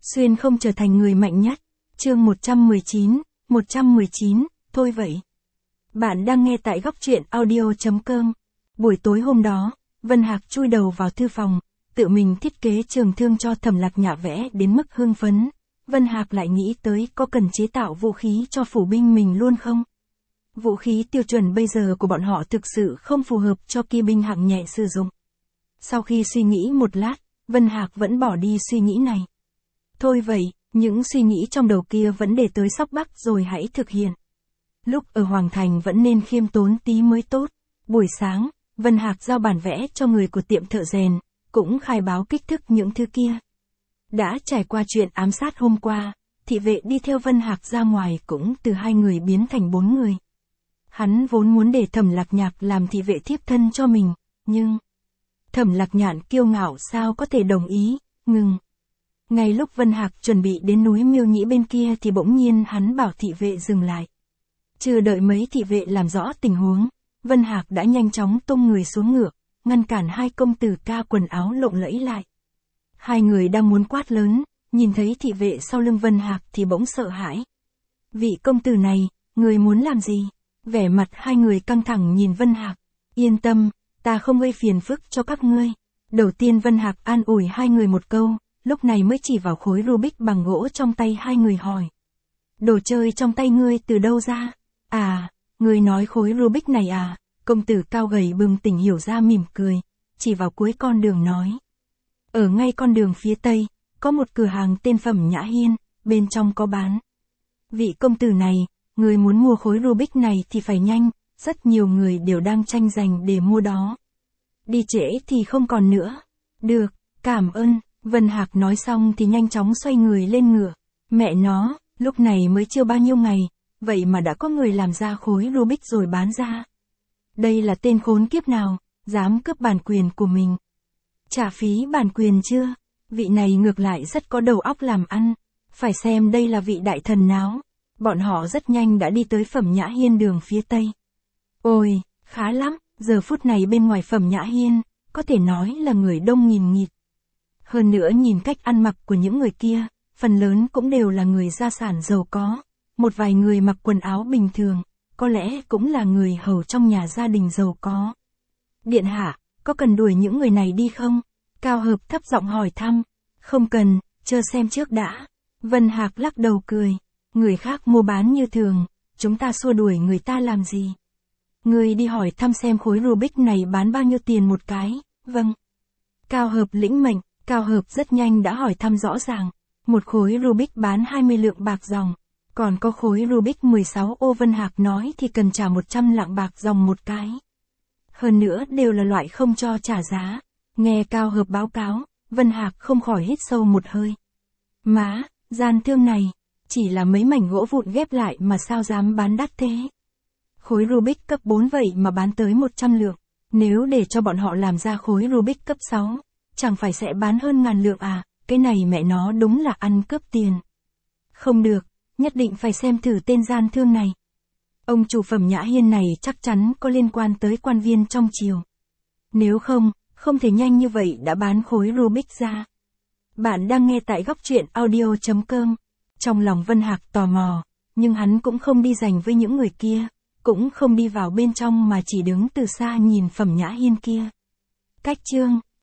Xuyên không trở thành người mạnh nhất. Chương 119, thôi vậy. Bạn đang nghe tại góc truyện audio.com. Buổi tối hôm đó, Vân Hạc chui đầu vào thư phòng, tự mình thiết kế trường thương cho Thẩm Lạc Nhã vẽ đến mức hưng phấn. Vân Hạc lại nghĩ tới có cần chế tạo vũ khí cho phủ binh mình luôn không? Vũ khí tiêu chuẩn bây giờ của bọn họ thực sự không phù hợp cho kỵ binh hạng nhẹ sử dụng. Sau khi suy nghĩ một lát, Vân Hạc vẫn bỏ đi suy nghĩ này. Thôi vậy, những suy nghĩ trong đầu kia vẫn để tới Sóc Bắc rồi hãy thực hiện. Lúc ở Hoàng Thành vẫn nên khiêm tốn tí mới tốt. Buổi sáng, Vân Hạc giao bản vẽ cho người của tiệm thợ rèn, cũng khai báo kích thước những thứ kia. Đã trải qua chuyện ám sát hôm qua, thị vệ đi theo Vân Hạc ra ngoài cũng từ 2 người biến thành 4 người. Hắn vốn muốn để Thẩm Lạc Nhạc làm thị vệ thiếp thân cho mình, nhưng Thẩm Lạc Nhạn kiêu ngạo sao có thể đồng ý, ngừng. Ngay lúc Vân Hạc chuẩn bị đến núi Miêu Nhĩ bên kia thì bỗng nhiên hắn bảo thị vệ dừng lại. Chưa đợi mấy thị vệ làm rõ tình huống, Vân Hạc đã nhanh chóng tung người xuống ngựa, ngăn cản 2 công tử ca quần áo lộng lẫy lại. 2 người đang muốn quát lớn, nhìn thấy thị vệ sau lưng Vân Hạc thì bỗng sợ hãi. Vị công tử này, người muốn làm gì? Vẻ mặt 2 người căng thẳng nhìn Vân Hạc. Yên tâm, ta không gây phiền phức cho các ngươi. Đầu tiên Vân Hạc an ủi 2 người một câu, lúc này mới chỉ vào khối Rubik bằng gỗ trong tay 2 người hỏi. Đồ chơi trong tay ngươi từ đâu ra? À, ngươi nói khối Rubik này à? Công tử cao gầy bừng tỉnh hiểu ra mỉm cười, chỉ vào cuối con đường nói. Ở ngay con đường phía tây, có một cửa hàng tên Phẩm Nhã Hiên, bên trong có bán. Vị công tử này, người muốn mua khối Rubik này thì phải nhanh, rất nhiều người đều đang tranh giành để mua đó. Đi trễ thì không còn nữa. Được, cảm ơn, Vân Hạc nói xong thì nhanh chóng xoay người lên ngựa. Mẹ nó, lúc này mới chưa bao nhiêu ngày, vậy mà đã có người làm ra khối Rubik rồi bán ra. Đây là tên khốn kiếp nào, dám cướp bản quyền của mình. Trả phí bản quyền chưa? Vị này ngược lại rất có đầu óc làm ăn. Phải xem đây là vị đại thần nào. Bọn họ rất nhanh đã đi tới Phẩm Nhã Hiên đường phía tây. Ôi, khá lắm, giờ phút này bên ngoài Phẩm Nhã Hiên, có thể nói là người đông nghìn nghịt. Hơn nữa nhìn cách ăn mặc của những người kia, phần lớn cũng đều là người gia sản giàu có. Một vài người mặc quần áo bình thường, có lẽ cũng là người hầu trong nhà gia đình giàu có. Điện hạ, có cần đuổi những người này đi không? Cao Hợp thấp giọng hỏi thăm. Không cần, chờ xem trước đã. Vân Hạc lắc đầu cười. Người khác mua bán như thường, chúng ta xua đuổi người ta làm gì? Người đi hỏi thăm xem khối Rubik này bán bao nhiêu tiền một cái. Vâng. Cao Hợp lĩnh mệnh, Cao Hợp rất nhanh đã hỏi thăm rõ ràng. Một khối Rubik bán 20 lượng bạc dòng. Còn có khối Rubik 16 ô Vân Hạc nói thì cần trả 100 lạng bạc dòng một cái. Hơn nữa đều là loại không cho trả giá. Nghe Cao Hợp báo cáo, Vân Hạc không khỏi hít sâu một hơi. Má, gian thương này, chỉ là mấy mảnh gỗ vụn ghép lại mà sao dám bán đắt thế? Khối Rubik cấp 4 vậy mà bán tới 100 lượng. Nếu để cho bọn họ làm ra khối Rubik cấp 6, chẳng phải sẽ bán hơn 1000 lượng à? Cái này mẹ nó đúng là ăn cướp tiền. Không được, nhất định phải xem thử tên gian thương này. Ông chủ Phẩm Nhã Hiên này chắc chắn có liên quan tới quan viên trong triều. Nếu không, không thể nhanh như vậy đã bán khối Rubik ra. Bạn đang nghe tại góc truyện audio.com. Trong lòng Vân Hạc tò mò, nhưng hắn cũng không đi giành với những người kia, cũng không đi vào bên trong mà chỉ đứng từ xa nhìn Phẩm Nhã Hiên kia. Cách chương